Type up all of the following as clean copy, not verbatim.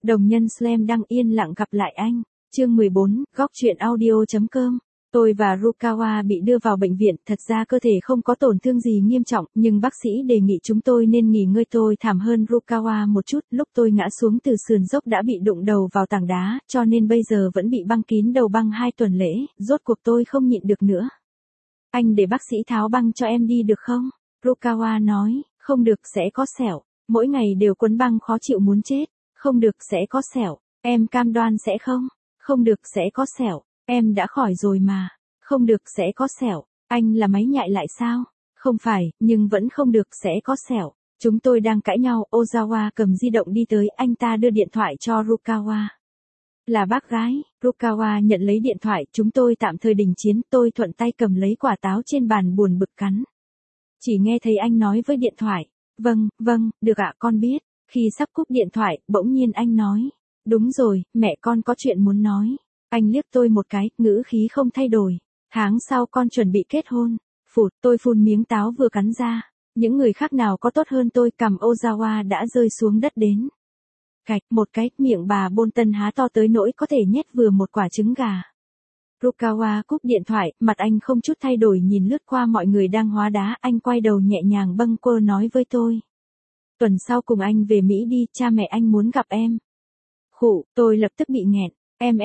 Đồng nhân Slam đang yên lặng gặp lại anh. Chương 14, góc truyện audio.com. Tôi và Rukawa bị đưa vào bệnh viện, thật ra cơ thể không có tổn thương gì nghiêm trọng, nhưng bác sĩ đề nghị chúng tôi nên nghỉ ngơi. Tôi thảm hơn Rukawa một chút, lúc tôi ngã xuống từ sườn dốc đã bị đụng đầu vào tảng đá, cho nên bây giờ vẫn bị băng kín đầu băng 2 tuần lễ, rốt cuộc tôi không nhịn được nữa. Anh để bác sĩ tháo băng cho em đi được không? Rukawa nói, không được sẽ có sẹo, mỗi ngày đều quấn băng khó chịu muốn chết, không được sẽ có sẹo, em cam đoan sẽ không? Không được sẽ có sẹo. Em đã khỏi rồi mà. Không được sẽ có sẹo. Anh là máy nhại lại sao? Không phải, nhưng vẫn không được sẽ có sẹo. Chúng tôi đang cãi nhau, Ozawa cầm di động đi tới, anh ta đưa điện thoại cho Rukawa. Là bác gái, Rukawa nhận lấy điện thoại, chúng tôi tạm thời đình chiến, tôi thuận tay cầm lấy quả táo trên bàn buồn bực cắn. Chỉ nghe thấy anh nói với điện thoại. Vâng, được ạ, con biết. Khi sắp cúp điện thoại, bỗng nhiên anh nói. Đúng rồi, mẹ con có chuyện muốn nói. Anh liếc tôi một cái, ngữ khí không thay đổi. Tháng sau con chuẩn bị kết hôn. Tôi phun miếng táo vừa cắn ra. Những người khác nào có tốt hơn tôi, cằm Ozawa đã rơi xuống đất đến. Cạch một cái, miệng bà Bolton há to tới nỗi có thể nhét vừa một quả trứng gà. Rukawa cúp điện thoại, mặt anh không chút thay đổi nhìn lướt qua mọi người đang hóa đá, anh quay đầu nhẹ nhàng bâng quơ nói với tôi. Tuần sau cùng anh về Mỹ đi, cha mẹ anh muốn gặp em. Tôi lập tức bị nghẹn. Em.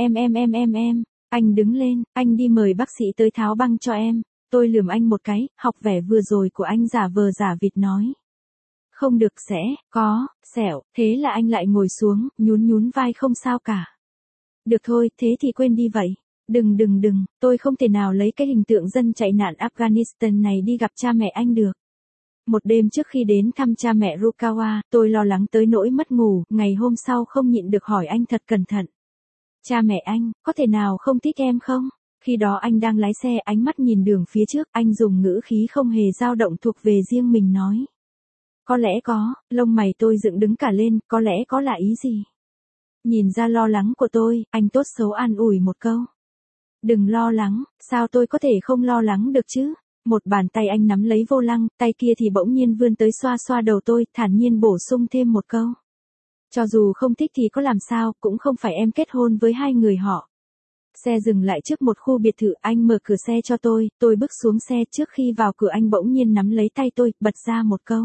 Anh đứng lên, anh đi mời bác sĩ tới tháo băng cho em. Tôi lườm anh một cái, học vẻ vừa rồi của anh giả vờ giả vịt nói. Không được sẽ, có, sẹo, thế là anh lại ngồi xuống, nhún vai không sao cả. Được thôi, thế thì quên đi vậy. Đừng, tôi không thể nào lấy cái hình tượng dân chạy nạn Afghanistan này đi gặp cha mẹ anh được. Một đêm trước khi đến thăm cha mẹ Rukawa, tôi lo lắng tới nỗi mất ngủ, ngày hôm sau không nhịn được hỏi anh thật cẩn thận. Cha mẹ anh, có thể nào không thích em không? Khi đó anh đang lái xe, ánh mắt nhìn đường phía trước, anh dùng ngữ khí không hề dao động thuộc về riêng mình nói. Có lẽ có, lông mày tôi dựng đứng cả lên, có lẽ có là ý gì? Nhìn ra lo lắng của tôi, anh tốt xấu an ủi một câu. Đừng lo lắng, sao tôi có thể không lo lắng được chứ? Một bàn tay anh nắm lấy vô lăng, tay kia thì bỗng nhiên vươn tới xoa đầu tôi, thản nhiên bổ sung thêm một câu. Cho dù không thích thì có làm sao, cũng không phải em kết hôn với hai người họ. Xe dừng lại trước một khu biệt thự, anh mở cửa xe cho tôi bước xuống xe, trước khi vào cửa anh bỗng nhiên nắm lấy tay tôi, bật ra một câu.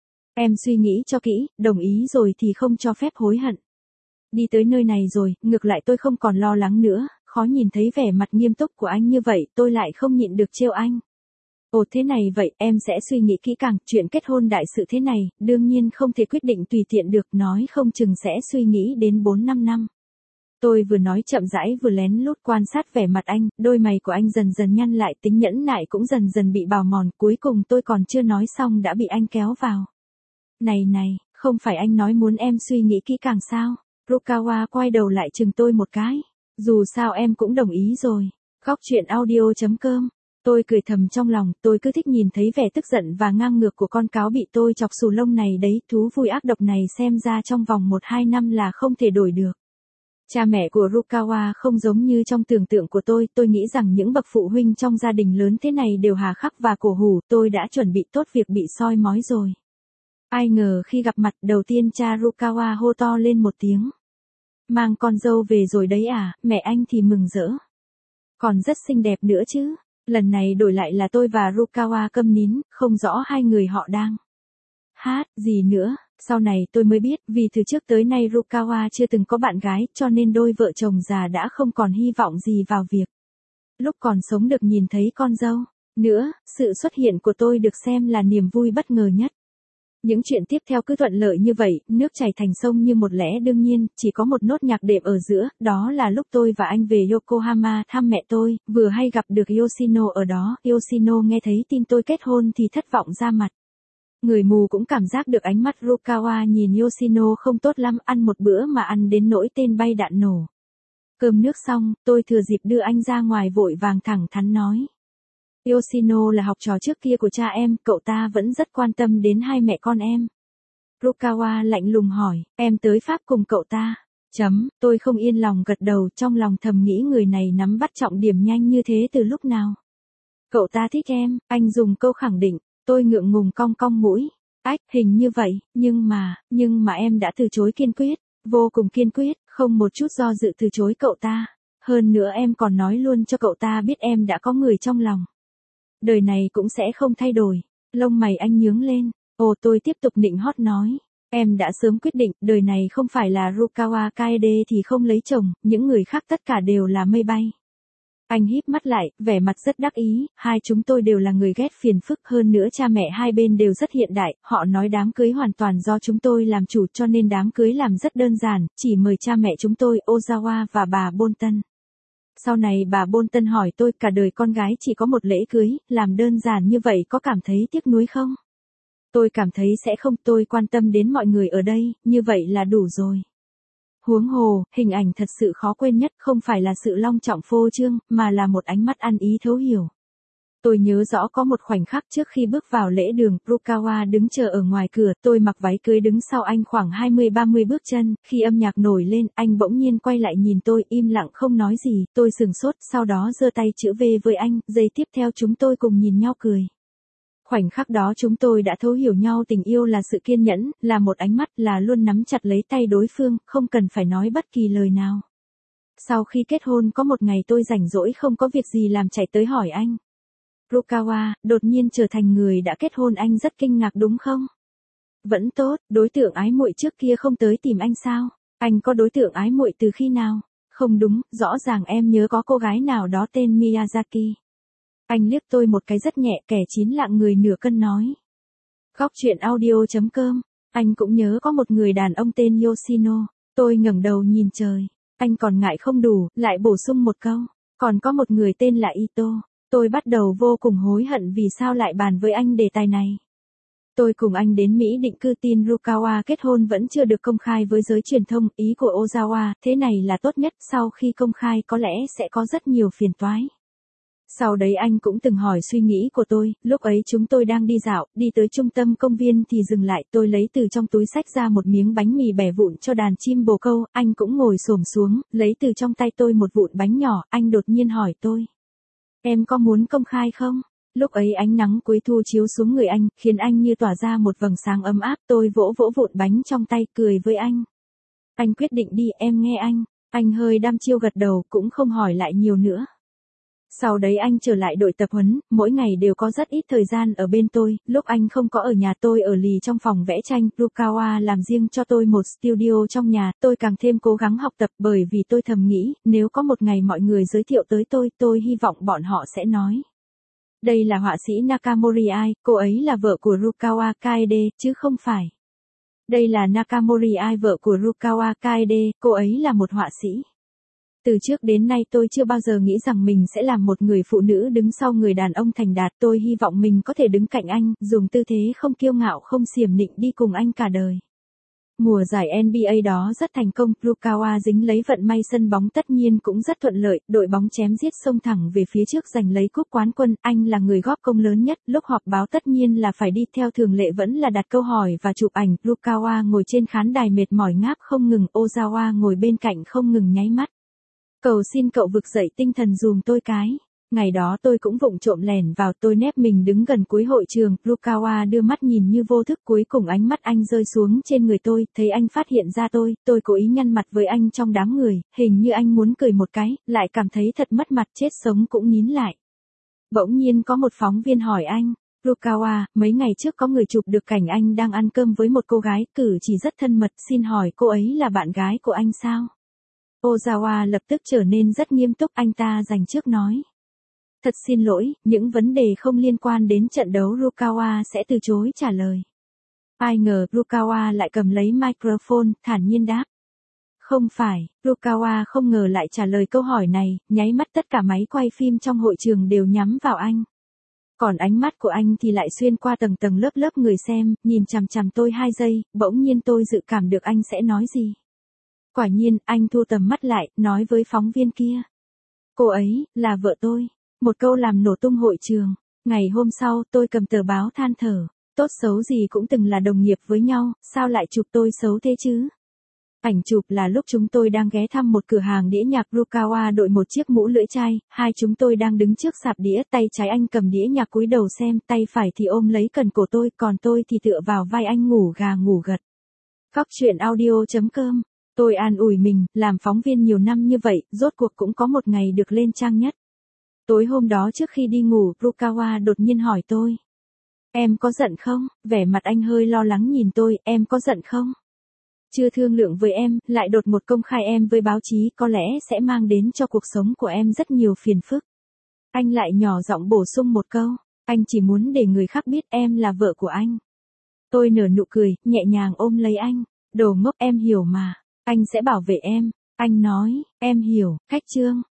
Em suy nghĩ cho kỹ, đồng ý rồi thì không cho phép hối hận. Đi tới nơi này rồi, ngược lại tôi không còn lo lắng nữa, khó nhìn thấy vẻ mặt nghiêm túc của anh như vậy, tôi lại không nhịn được trêu anh. Ồ thế này vậy, em sẽ suy nghĩ kỹ càng, chuyện kết hôn đại sự thế này, đương nhiên không thể quyết định tùy tiện được, nói không chừng sẽ suy nghĩ đến 4-5 năm. Tôi vừa nói chậm rãi vừa lén lút quan sát vẻ mặt anh, đôi mày của anh dần dần nhăn lại, tính nhẫn nại cũng dần dần bị bào mòn, cuối cùng tôi còn chưa nói xong đã bị anh kéo vào. Này, không phải anh nói muốn em suy nghĩ kỹ càng sao? Rukawa quay đầu lại chừng tôi một cái. Dù sao em cũng đồng ý rồi. Góc truyện audio.com. Tôi cười thầm trong lòng, tôi cứ thích nhìn thấy vẻ tức giận và ngang ngược của con cáo bị tôi chọc xù lông này đấy, thú vui ác độc này xem ra trong vòng 1-2 năm là không thể đổi được. Cha mẹ của Rukawa không giống như trong tưởng tượng của tôi nghĩ rằng những bậc phụ huynh trong gia đình lớn thế này đều hà khắc và cổ hủ, tôi đã chuẩn bị tốt việc bị soi mói rồi. Ai ngờ khi gặp mặt đầu tiên cha Rukawa hô to lên một tiếng. Mang con dâu về rồi đấy à, mẹ anh thì mừng rỡ. Còn rất xinh đẹp nữa chứ. Lần này đổi lại là tôi và Rukawa câm nín, không rõ hai người họ đang hát gì nữa. Sau này tôi mới biết, vì từ trước tới nay Rukawa chưa từng có bạn gái, cho nên đôi vợ chồng già đã không còn hy vọng gì vào việc lúc còn sống được nhìn thấy con dâu. Nữa, sự xuất hiện của tôi được xem là niềm vui bất ngờ nhất. Những chuyện tiếp theo cứ thuận lợi như vậy, nước chảy thành sông như một lẽ đương nhiên, chỉ có một nốt nhạc đệm ở giữa, đó là lúc tôi và anh về Yokohama thăm mẹ tôi, vừa hay gặp được Yoshino ở đó, Yoshino nghe thấy tin tôi kết hôn thì thất vọng ra mặt. Người mù cũng cảm giác được ánh mắt Rukawa nhìn Yoshino không tốt lắm, ăn một bữa mà ăn đến nỗi tên bay đạn nổ. Cơm nước xong, tôi thừa dịp đưa anh ra ngoài vội vàng thẳng thắn nói. Yoshino là học trò trước kia của cha em, cậu ta vẫn rất quan tâm đến hai mẹ con em. Rukawa lạnh lùng hỏi, em tới Pháp cùng cậu ta? Tôi không yên lòng gật đầu, trong lòng thầm nghĩ người này nắm bắt trọng điểm nhanh như thế từ lúc nào. Cậu ta thích em, anh dùng câu khẳng định, tôi ngượng ngùng cong mũi. Hình như vậy, nhưng mà em đã từ chối kiên quyết. Vô cùng kiên quyết, không một chút do dự từ chối cậu ta. Hơn nữa em còn nói luôn cho cậu ta biết em đã có người trong lòng. Đời này cũng sẽ không thay đổi. Lông mày anh nhướng lên. Ồ, tôi tiếp tục nịnh hót nói. Em đã sớm quyết định, đời này không phải là Rukawa Kaede thì không lấy chồng, những người khác tất cả đều là mây bay. Anh híp mắt lại, vẻ mặt rất đắc ý, hai chúng tôi đều là người ghét phiền phức, hơn nữa cha mẹ hai bên đều rất hiện đại, họ nói đám cưới hoàn toàn do chúng tôi làm chủ cho nên đám cưới làm rất đơn giản, chỉ mời cha mẹ chúng tôi, Ozawa và bà Bolton. Sau này bà Bolton hỏi tôi cả đời con gái chỉ có một lễ cưới, làm đơn giản như vậy có cảm thấy tiếc nuối không? Tôi cảm thấy sẽ không, tôi quan tâm đến mọi người ở đây, như vậy là đủ rồi. Huống hồ, hình ảnh thật sự khó quên nhất không phải là sự long trọng phô trương, mà là một ánh mắt ăn ý thấu hiểu. Tôi nhớ rõ có một khoảnh khắc trước khi bước vào lễ đường, Rukawa đứng chờ ở ngoài cửa, tôi mặc váy cưới đứng sau anh khoảng 20-30 bước chân, khi âm nhạc nổi lên, anh bỗng nhiên quay lại nhìn tôi, im lặng không nói gì, tôi sừng sốt, sau đó giơ tay chữ V với anh, giây tiếp theo chúng tôi cùng nhìn nhau cười. Khoảnh khắc đó chúng tôi đã thấu hiểu nhau, tình yêu là sự kiên nhẫn, là một ánh mắt, là luôn nắm chặt lấy tay đối phương, không cần phải nói bất kỳ lời nào. Sau khi kết hôn có một ngày tôi rảnh rỗi không có việc gì làm chạy tới hỏi anh. Rukawa, đột nhiên trở thành người đã kết hôn, anh rất kinh ngạc đúng không? Vẫn tốt, đối tượng ái muội trước kia không tới tìm anh sao? Anh có đối tượng ái muội từ khi nào? Không đúng, rõ ràng em nhớ có cô gái nào đó tên Miyazaki. Anh liếc tôi một cái rất nhẹ, kẻ chín lạng người nửa cân nói. Góc truyện audio.com, anh cũng nhớ có một người đàn ông tên Yoshino. Tôi ngẩng đầu nhìn trời. Anh còn ngại không đủ, lại bổ sung một câu. Còn có một người tên là Ito. Tôi bắt đầu vô cùng hối hận vì sao lại bàn với anh đề tài này. Tôi cùng anh đến Mỹ định cư, tin Rukawa kết hôn vẫn chưa được công khai với giới truyền thông, ý của Ozawa, thế này là tốt nhất, sau khi công khai có lẽ sẽ có rất nhiều phiền toái. Sau đấy anh cũng từng hỏi suy nghĩ của tôi, lúc ấy chúng tôi đang đi dạo, đi tới trung tâm công viên thì dừng lại, tôi lấy từ trong túi xách ra một miếng bánh mì bẻ vụn cho đàn chim bồ câu, anh cũng ngồi xổm xuống, lấy từ trong tay tôi một vụn bánh nhỏ, anh đột nhiên hỏi tôi. Em có muốn công khai không? Lúc ấy ánh nắng cuối thu chiếu xuống người anh, khiến anh như tỏa ra một vầng sáng ấm áp, tôi vỗ vỗ vụn bánh trong tay, cười với anh. Anh quyết định đi, em nghe anh hơi đăm chiêu gật đầu, cũng không hỏi lại nhiều nữa. Sau đấy anh trở lại đội tập huấn, mỗi ngày đều có rất ít thời gian ở bên tôi, lúc anh không có ở nhà tôi ở lì trong phòng vẽ tranh, Rukawa làm riêng cho tôi một studio trong nhà, tôi càng thêm cố gắng học tập bởi vì tôi thầm nghĩ, nếu có một ngày mọi người giới thiệu tới tôi hy vọng bọn họ sẽ nói. Đây là họa sĩ Nakamori Ai, cô ấy là vợ của Rukawa Kaede, chứ không phải. Đây là Nakamori Ai, vợ của Rukawa Kaede, cô ấy là một họa sĩ. Từ trước đến nay tôi chưa bao giờ nghĩ rằng mình sẽ làm một người phụ nữ đứng sau người đàn ông thành đạt, tôi hy vọng mình có thể đứng cạnh anh, dùng tư thế không kiêu ngạo không xiểm nịnh đi cùng anh cả đời. Mùa giải NBA đó rất thành công, Rukawa dính lấy vận may sân bóng tất nhiên cũng rất thuận lợi, đội bóng chém giết xông thẳng về phía trước giành lấy cúp quán quân, anh là người góp công lớn nhất, lúc họp báo tất nhiên là phải đi, theo thường lệ vẫn là đặt câu hỏi và chụp ảnh, Rukawa ngồi trên khán đài mệt mỏi ngáp không ngừng, Ozawa ngồi bên cạnh không ngừng nháy mắt. Cầu xin cậu vực dậy tinh thần dùm tôi cái. Ngày đó tôi cũng vụng trộm lẻn vào, tôi nép mình đứng gần cuối hội trường, Rukawa đưa mắt nhìn như vô thức, cuối cùng ánh mắt anh rơi xuống trên người tôi, thấy anh phát hiện ra tôi cố ý nhăn mặt với anh trong đám người, hình như anh muốn cười một cái, lại cảm thấy thật mất mặt, chết sống cũng nín lại. Bỗng nhiên có một phóng viên hỏi anh, Rukawa, mấy ngày trước có người chụp được cảnh anh đang ăn cơm với một cô gái, cử chỉ rất thân mật, xin hỏi cô ấy là bạn gái của anh sao? Ozawa lập tức trở nên rất nghiêm túc, anh ta dành trước nói. Thật xin lỗi, những vấn đề không liên quan đến trận đấu Rukawa sẽ từ chối trả lời. Ai ngờ Rukawa lại cầm lấy microphone, thản nhiên đáp. Không phải, Rukawa không ngờ lại trả lời câu hỏi này, nháy mắt tất cả máy quay phim trong hội trường đều nhắm vào anh. Còn ánh mắt của anh thì lại xuyên qua tầng tầng lớp lớp người xem, nhìn chằm chằm tôi 2 giây, bỗng nhiên tôi dự cảm được anh sẽ nói gì. Quả nhiên, anh thu tầm mắt lại, nói với phóng viên kia. Cô ấy, là vợ tôi. Một câu làm nổ tung hội trường. Ngày hôm sau, tôi cầm tờ báo than thở. Tốt xấu gì cũng từng là đồng nghiệp với nhau, sao lại chụp tôi xấu thế chứ? Ảnh chụp là lúc chúng tôi đang ghé thăm một cửa hàng đĩa nhạc, Rukawa đội một chiếc mũ lưỡi chai, hai chúng tôi đang đứng trước sạp đĩa, tay trái anh cầm đĩa nhạc cúi đầu xem, tay phải thì ôm lấy cần cổ tôi, còn tôi thì tựa vào vai anh ngủ gà ngủ gật. Góc truyện audio.com Tôi an ủi mình, làm phóng viên nhiều năm như vậy, rốt cuộc cũng có một ngày được lên trang nhất. Tối hôm đó trước khi đi ngủ, Rukawa đột nhiên hỏi tôi. Em có giận không? Vẻ mặt anh hơi lo lắng nhìn tôi, em có giận không? Chưa thương lượng với em, lại đột ngột công khai em với báo chí có lẽ sẽ mang đến cho cuộc sống của em rất nhiều phiền phức. Anh lại nhỏ giọng bổ sung một câu, anh chỉ muốn để người khác biết em là vợ của anh. Tôi nở nụ cười, nhẹ nhàng ôm lấy anh. Đồ ngốc, em hiểu mà, anh sẽ bảo vệ em. Anh nói, em hiểu, khách trương.